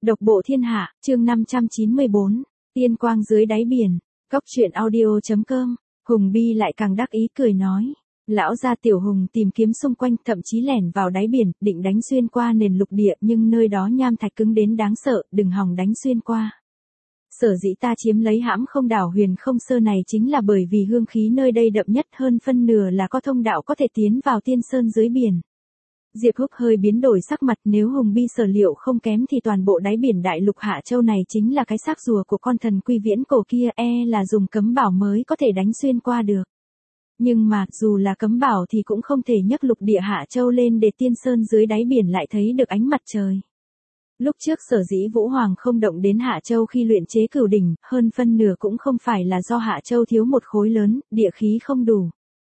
Độc bộ thiên hạ, chương 594, tiên quang dưới đáy biển, Cốc truyện audio.com, Hùng Bi lại càng đắc ý cười nói. Lão gia Tiểu Hùng tìm kiếm xung quanh, thậm chí lẻn vào đáy biển, định đánh xuyên qua nền lục địa, nhưng nơi đó nham thạch cứng đến đáng sợ, đừng hòng đánh xuyên qua. Sở dĩ ta chiếm lấy hãm không đảo Huyền Không Sơn này chính là bởi vì hương khí nơi đây đậm nhất, hơn phân nửa là có thông đạo có thể tiến vào tiên sơn dưới biển. Diệp Húc hơi biến đổi sắc mặt, nếu Hùng Bi sở liệu không kém thì toàn bộ đáy biển đại lục Hạ Châu này chính là cái xác rùa của con thần quy viễn cổ kia, là dùng cấm bảo mới có thể đánh xuyên qua được. Nhưng mà, dù là cấm bảo thì cũng không thể nhấc lục địa Hạ Châu lên để tiên sơn dưới đáy biển lại thấy được ánh mặt trời. Lúc trước sở dĩ Vũ Hoàng không động đến Hạ Châu khi luyện chế cửu đỉnh, hơn phân nửa cũng không phải là do Hạ Châu thiếu một khối lớn, địa khí không đủ.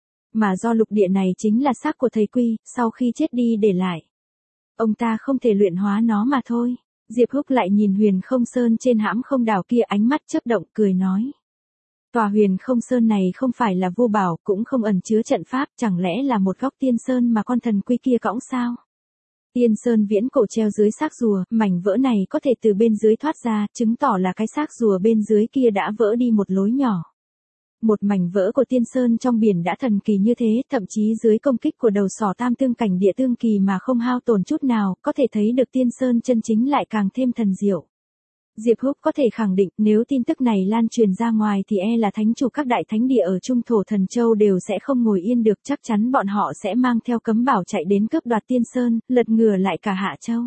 Mà do lục địa này chính là xác của thầy Quy, sau khi chết đi để lại. Ông ta không thể luyện hóa nó mà thôi. Diệp Húc lại nhìn Huyền Không Sơn trên hãm không đảo kia, ánh mắt chớp động cười nói. Tòa Huyền Không Sơn này không phải là vô bảo, cũng không ẩn chứa trận pháp, chẳng lẽ là một góc tiên sơn mà con thần Quy kia cõng sao? Tiên sơn viễn cổ treo dưới xác rùa, mảnh vỡ này có thể từ bên dưới thoát ra, chứng tỏ là cái xác rùa bên dưới kia đã vỡ đi một lối nhỏ. Một mảnh vỡ của tiên sơn trong biển đã thần kỳ như thế, thậm chí dưới công kích của đầu sỏ tam tương cảnh địa tương kỳ mà không hao tổn chút nào, có thể thấy được tiên sơn chân chính lại càng thêm thần diệu. Diệp Húc có thể khẳng định, nếu tin tức này lan truyền ra ngoài thì là thánh chủ các đại thánh địa ở Trung Thổ Thần Châu đều sẽ không ngồi yên được, chắc chắn bọn họ sẽ mang theo cấm bảo chạy đến cướp đoạt tiên sơn, lật ngửa lại cả Hạ Châu.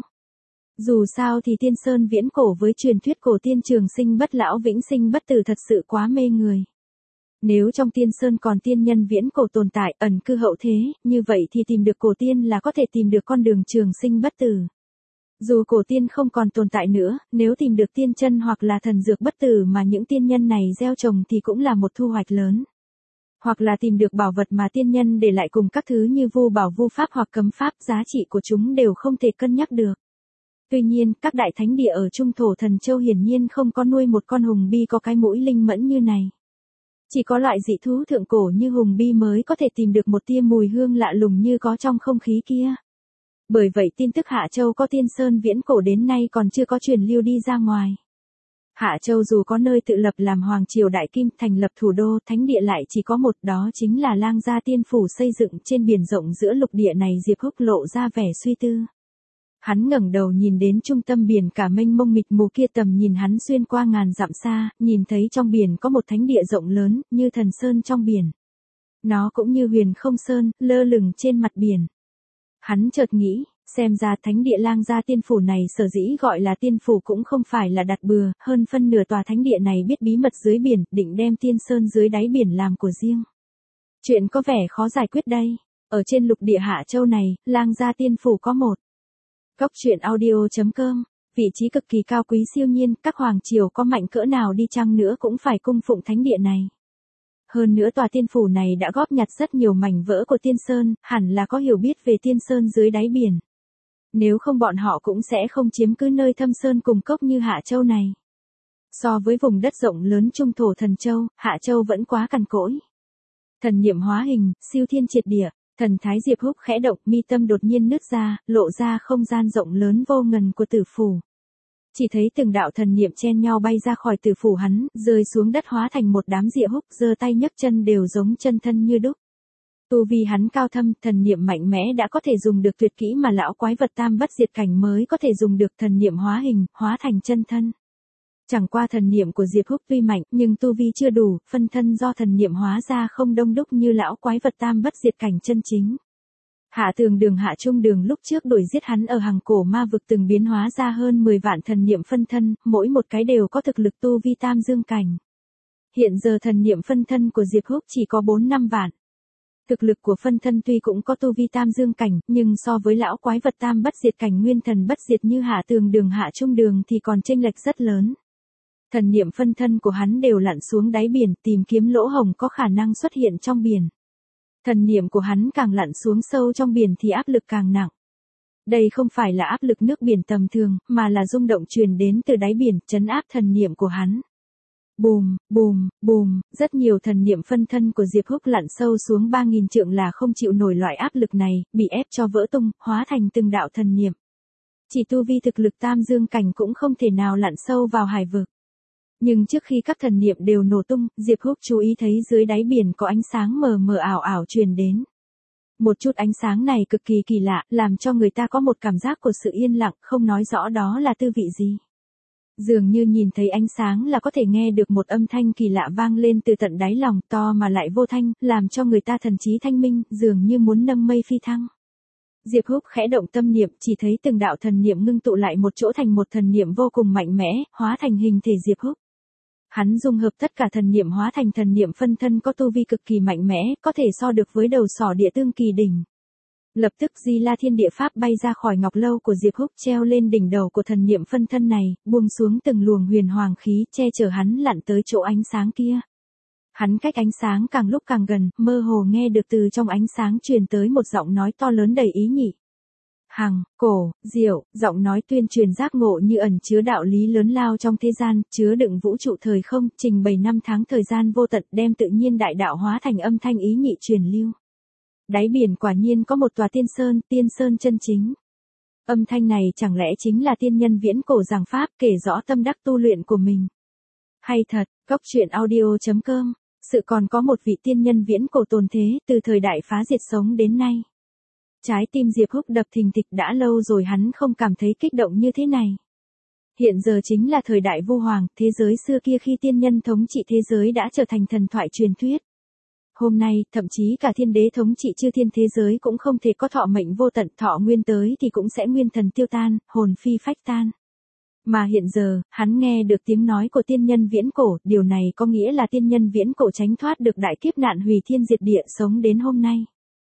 Dù sao thì tiên sơn viễn cổ với truyền thuyết cổ tiên trường sinh bất lão vĩnh sinh bất tử thật sự quá mê người. Nếu trong tiên sơn còn tiên nhân viễn cổ tồn tại, ẩn cư hậu thế, như vậy thì tìm được cổ tiên là có thể tìm được con đường trường sinh bất tử. Dù cổ tiên không còn tồn tại nữa, nếu tìm được tiên chân hoặc là thần dược bất tử mà những tiên nhân này gieo trồng thì cũng là một thu hoạch lớn. Hoặc là tìm được bảo vật mà tiên nhân để lại cùng các thứ như vu bảo vu pháp hoặc cấm pháp, giá trị của chúng đều không thể cân nhắc được. Tuy nhiên, các đại thánh địa ở Trung Thổ Thần Châu hiển nhiên không có nuôi một con Hùng Bi có cái mũi linh mẫn như này. Chỉ có loại dị thú thượng cổ như Hùng Bi mới có thể tìm được một tia mùi hương lạ lùng như có trong không khí kia. Bởi vậy tin tức Hạ Châu có tiên sơn viễn cổ đến nay còn chưa có truyền lưu đi ra ngoài. Hạ Châu dù có nơi tự lập làm Hoàng Triều Đại Kim, thành lập thủ đô, thánh địa lại chỉ có một, đó chính là Lang Gia Tiên Phủ xây dựng trên biển rộng giữa lục địa này. Diệp Húc lộ ra vẻ suy tư. Hắn ngẩng đầu nhìn đến trung tâm biển cả mênh mông mịt mù kia, tầm nhìn hắn xuyên qua ngàn dặm xa, nhìn thấy trong biển có một thánh địa rộng lớn, như thần sơn trong biển. Nó cũng như Huyền Không Sơn, lơ lửng trên mặt biển. Hắn chợt nghĩ, xem ra thánh địa Lang Gia Tiên Phủ này sở dĩ gọi là tiên phủ cũng không phải là đặt bừa, hơn phân nửa tòa thánh địa này biết bí mật dưới biển, định đem tiên sơn dưới đáy biển làm của riêng. Chuyện có vẻ khó giải quyết đây. Ở trên lục địa Hạ Châu này, Lang Gia Tiên Phủ có một. Cốc truyện audio.com, vị trí cực kỳ cao quý siêu nhiên, các hoàng triều có mạnh cỡ nào đi chăng nữa cũng phải cung phụng thánh địa này. Hơn nữa tòa tiên phủ này đã góp nhặt rất nhiều mảnh vỡ của tiên sơn, hẳn là có hiểu biết về tiên sơn dưới đáy biển. Nếu không bọn họ cũng sẽ không chiếm cứ nơi thâm sơn cùng cốc như Hạ Châu này. So với vùng đất rộng lớn Trung Thổ Thần Châu, Hạ Châu vẫn quá cằn cỗi. Thần niệm hóa hình, siêu thiên triệt địa. Thần thái Diệp Húc khẽ động, mi tâm đột nhiên nứt ra, lộ ra không gian rộng lớn vô ngần của tử phủ. Chỉ thấy từng đạo thần niệm chen nhau bay ra khỏi tử phủ hắn, rơi xuống đất hóa thành một đám Diệp Húc, giơ tay nhấc chân đều giống chân thân như đúc. Tu vi hắn cao thâm, thần niệm mạnh mẽ đã có thể dùng được tuyệt kỹ mà lão quái vật tam bất diệt cảnh mới có thể dùng được, thần niệm hóa hình, hóa thành chân thân. Chẳng qua thần niệm của Diệp Húc tuy mạnh, nhưng tu vi chưa đủ, phân thân do thần niệm hóa ra không đông đúc như lão quái vật tam bất diệt cảnh chân chính. Hạ Tường Đường Hạ Trung Đường lúc trước đuổi giết hắn ở Hằng Cổ Ma Vực từng biến hóa ra hơn 10 vạn thần niệm phân thân, mỗi một cái đều có thực lực tu vi tam dương cảnh. Hiện giờ thần niệm phân thân của Diệp Húc chỉ có 4-5 vạn. Thực lực của phân thân tuy cũng có tu vi tam dương cảnh, nhưng so với lão quái vật tam bất diệt cảnh nguyên thần bất diệt như Hạ Tường Đường Hạ Trung Đường thì còn chênh lệch rất lớn. Thần niệm phân thân của hắn đều lặn xuống đáy biển, tìm kiếm lỗ hổng có khả năng xuất hiện trong biển. Thần niệm của hắn càng lặn xuống sâu trong biển thì áp lực càng nặng. Đây không phải là áp lực nước biển tầm thường, mà là rung động truyền đến từ đáy biển, trấn áp thần niệm của hắn. Bùm, bùm, bùm, rất nhiều thần niệm phân thân của Diệp Húc lặn sâu xuống 3000 trượng là không chịu nổi loại áp lực này, bị ép cho vỡ tung, hóa thành từng đạo thần niệm. Chỉ tu vi thực lực tam dương cảnh cũng không thể nào lặn sâu vào hải vực. Nhưng trước khi các thần niệm đều nổ tung, Diệp Húc chú ý thấy dưới đáy biển có ánh sáng mờ mờ ảo ảo truyền đến. Một chút ánh sáng này cực kỳ kỳ lạ, làm cho người ta có một cảm giác của sự yên lặng, không nói rõ đó là tư vị gì. Dường như nhìn thấy ánh sáng là có thể nghe được một âm thanh kỳ lạ vang lên từ tận đáy lòng, to mà lại vô thanh, làm cho người ta thần trí thanh minh, dường như muốn nâng mây phi thăng. Diệp Húc khẽ động tâm niệm, chỉ thấy từng đạo thần niệm ngưng tụ lại một chỗ thành một thần niệm vô cùng mạnh mẽ, hóa thành hình thể Diệp Húc. Hắn dung hợp tất cả thần niệm hóa thành thần niệm phân thân có tu vi cực kỳ mạnh mẽ, có thể so được với đầu sỏ địa tương kỳ đỉnh. Lập tức Di La Thiên Địa Pháp bay ra khỏi ngọc lâu của Diệp Húc, treo lên đỉnh đầu của thần niệm phân thân này, buông xuống từng luồng huyền hoàng khí, che chở hắn lặn tới chỗ ánh sáng kia. Hắn cách ánh sáng càng lúc càng gần, mơ hồ nghe được từ trong ánh sáng truyền tới một giọng nói to lớn đầy ý nhị. Hằng, cổ, diệu, giọng nói tuyên truyền giác ngộ như ẩn chứa đạo lý lớn lao trong thế gian, chứa đựng vũ trụ thời không, trình bày năm tháng thời gian vô tận, đem tự nhiên đại đạo hóa thành âm thanh ý nhị truyền lưu. Đáy biển quả nhiên có một tòa tiên sơn chân chính. Âm thanh này chẳng lẽ chính là tiên nhân viễn cổ giảng pháp, kể rõ tâm đắc tu luyện của mình. Hay thật, goctruyện.audio.com, sự còn có một vị tiên nhân viễn cổ tồn thế, từ thời đại phá diệt sống đến nay. Trái tim Diệp Húc đập thình thịch, đã lâu rồi hắn không cảm thấy kích động như thế này. Hiện giờ chính là thời đại Vu Hoàng, thế giới xưa kia khi tiên nhân thống trị thế giới đã trở thành thần thoại truyền thuyết. Hôm nay, thậm chí cả thiên đế thống trị chư thiên thế giới cũng không thể có thọ mệnh vô tận, thọ nguyên tới thì cũng sẽ nguyên thần tiêu tan, hồn phi phách tan. Mà hiện giờ, hắn nghe được tiếng nói của tiên nhân viễn cổ, điều này có nghĩa là tiên nhân viễn cổ tránh thoát được đại kiếp nạn hủy thiên diệt địa sống đến hôm nay.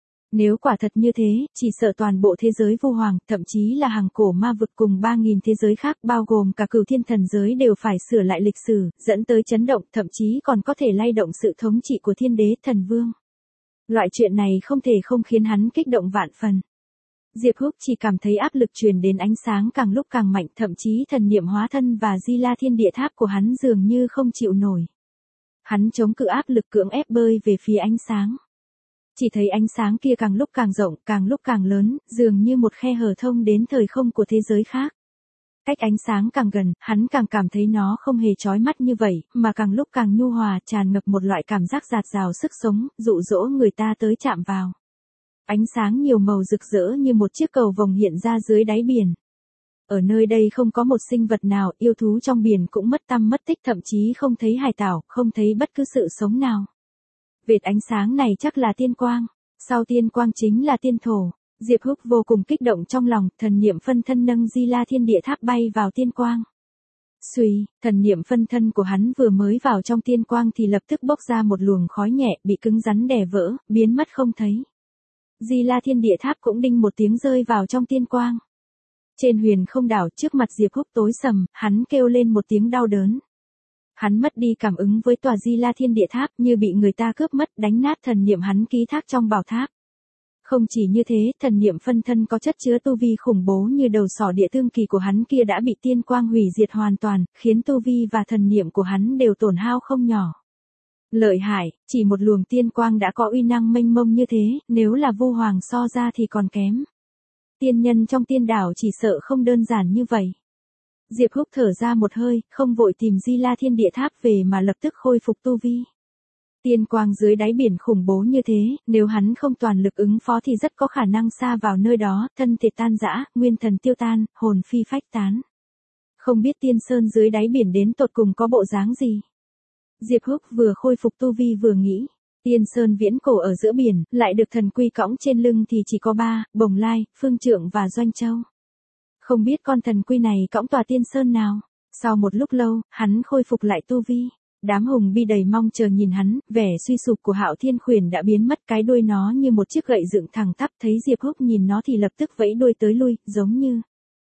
Nếu quả thật như thế, chỉ sợ toàn bộ thế giới Vu Hoàng, thậm chí là hàng cổ ma vực cùng 3.000 thế giới khác bao gồm cả cửu thiên thần giới đều phải sửa lại lịch sử, dẫn tới chấn động, thậm chí còn có thể lay động sự thống trị của thiên đế, thần vương. Loại chuyện này không thể không khiến hắn kích động vạn phần. Diệp Húc chỉ cảm thấy áp lực truyền đến ánh sáng càng lúc càng mạnh, thậm chí thần niệm hóa thân và Di La Thiên Địa Tháp của hắn dường như không chịu nổi. Hắn chống cự áp lực cưỡng ép bơi về phía ánh sáng. Chỉ thấy ánh sáng kia càng lúc càng rộng, càng lúc càng lớn, dường như một khe hở thông đến thời không của thế giới khác. Cách ánh sáng càng gần, hắn càng cảm thấy nó không hề chói mắt như vậy, mà càng lúc càng nhu hòa, tràn ngập một loại cảm giác dạt dào sức sống, dụ dỗ người ta tới chạm vào. Ánh sáng nhiều màu rực rỡ như một chiếc cầu vồng hiện ra dưới đáy biển. Ở nơi đây không có một sinh vật nào, yêu thú trong biển cũng mất tăm mất tích, thậm chí không thấy hải tảo, không thấy bất cứ sự sống nào. Vệt ánh sáng này chắc là tiên quang, sau tiên quang chính là tiên thổ. Diệp Húc vô cùng kích động trong lòng, thần niệm phân thân nâng Di La Thiên Địa Tháp bay vào tiên quang. Xuy, thần niệm phân thân của hắn vừa mới vào trong tiên quang thì lập tức bốc ra một luồng khói nhẹ, bị cứng rắn đè vỡ, biến mất không thấy. Di La Thiên Địa Tháp cũng đinh một tiếng rơi vào trong tiên quang. Trên huyền không đảo trước mặt Diệp Húc tối sầm, hắn kêu lên một tiếng đau đớn. Hắn mất đi cảm ứng với tòa Di La Thiên Địa Tháp, như bị người ta cướp mất, đánh nát thần niệm hắn ký thác trong bảo tháp. Không chỉ như thế, thần niệm phân thân có chất chứa tu vi khủng bố như đầu sỏ địa tương kỳ của hắn kia đã bị tiên quang hủy diệt hoàn toàn, khiến tu vi và thần niệm của hắn đều tổn hao không nhỏ. Lợi hại, chỉ một luồng tiên quang đã có uy năng mênh mông như thế, nếu là Vu Hoàng so ra thì còn kém. Tiên nhân trong tiên đảo chỉ sợ không đơn giản như vậy. Diệp Húc thở ra một hơi, không vội tìm Di La Thiên Địa Tháp về mà lập tức khôi phục tu vi. Tiên quang dưới đáy biển khủng bố như thế, nếu hắn không toàn lực ứng phó thì rất có khả năng sa vào nơi đó, thân thể tan rã, nguyên thần tiêu tan, hồn phi phách tán. Không biết tiên sơn dưới đáy biển đến tột cùng có bộ dáng gì. Diệp Húc vừa khôi phục tu vi vừa nghĩ, tiên sơn viễn cổ ở giữa biển, lại được thần quy cõng trên lưng thì chỉ có 3, Bồng Lai, Phương Trượng và Doanh Châu. Không biết con thần quy này cõng tòa tiên sơn nào. Sau một lúc lâu, hắn khôi phục lại tu vi. Đám hùng bi đầy mong chờ nhìn hắn, vẻ suy sụp của Hạo Thiên Khuyển đã biến mất, cái đuôi nó như một chiếc gậy dựng thẳng tắp, thấy Diệp Húc nhìn nó thì lập tức vẫy đuôi tới lui, giống như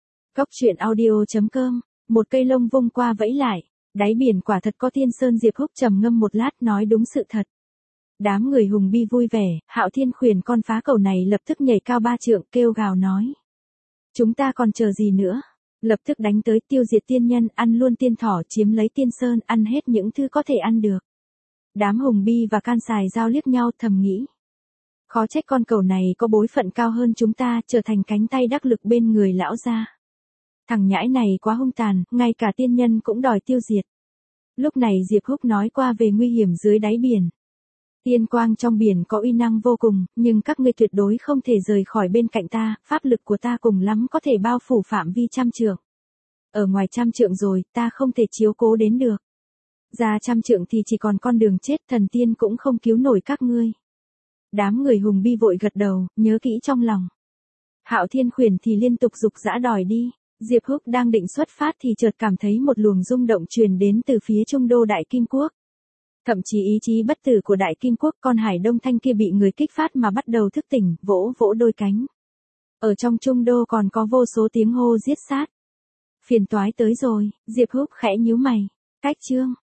goctruyện.audio.com, một cây lông vung qua vẫy lại. Đáy biển quả thật có tiên sơn. Diệp Húc trầm ngâm một lát nói đúng sự thật. Đám người hùng bi vui vẻ, Hạo Thiên Khuyển con phá cầu này lập tức nhảy cao 3 trượng, kêu gào nói. Chúng ta còn chờ gì nữa? Lập tức đánh tới, tiêu diệt tiên nhân, ăn luôn tiên thỏ, chiếm lấy tiên sơn, ăn hết những thứ có thể ăn được. Đám hùng bi và can xài giao liếc nhau thầm nghĩ. Khó trách con cầu này có bối phận cao hơn chúng ta, trở thành cánh tay đắc lực bên người lão gia. Thằng nhãi này quá hung tàn, ngay cả tiên nhân cũng đòi tiêu diệt. Lúc này Diệp Húc nói qua về nguy hiểm dưới đáy biển. Tiên quang trong biển có uy năng vô cùng, nhưng các ngươi tuyệt đối không thể rời khỏi bên cạnh ta, pháp lực của ta cùng lắm có thể bao phủ phạm vi 100 trượng. Ở ngoài 100 trượng rồi, ta không thể chiếu cố đến được. Ra 100 trượng thì chỉ còn con đường chết, thần tiên cũng không cứu nổi các ngươi. Đám người Hùng Bi vội gật đầu, nhớ kỹ trong lòng. Hạo Thiên Khuyển thì liên tục giục giã đòi đi. Diệp Húc đang định xuất phát thì chợt cảm thấy một luồng rung động truyền đến từ phía trung đô Đại Kim Quốc. Thậm chí ý chí bất tử của Đại Kim Quốc, con hải đông thanh kia bị người kích phát mà bắt đầu thức tỉnh, vỗ vỗ đôi cánh. Ở trong trung đô còn có vô số tiếng hô giết sát. Phiền toái tới rồi, Diệp Húc khẽ nhíu mày. Cách chương